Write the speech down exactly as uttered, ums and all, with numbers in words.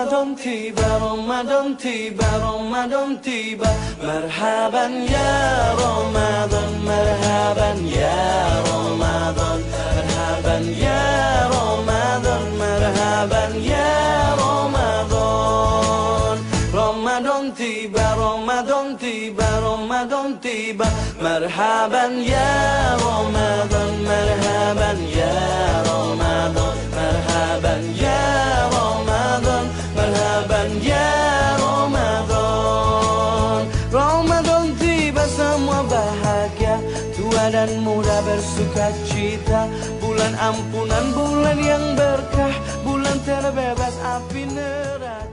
Ramadan tiba, Ramadan tiba, Ramadan tiba. Marhaban ya Ramadan, marhaban ya Ramadan, marhaban ya Ramadan, marhaban ya Ramadan. Ramadan tiba, Ramadan tiba, Ramadan tiba. Marhaban ya Ramadan, marhaban ya Ramadan, marhaban ya Ramadan, marhaban ya Ramadan. Ramadan tiba, semua bahagia, tua dan muda bersuka cita. Bulan ampunan, bulan yang berkah, bulan terbebas api neraka.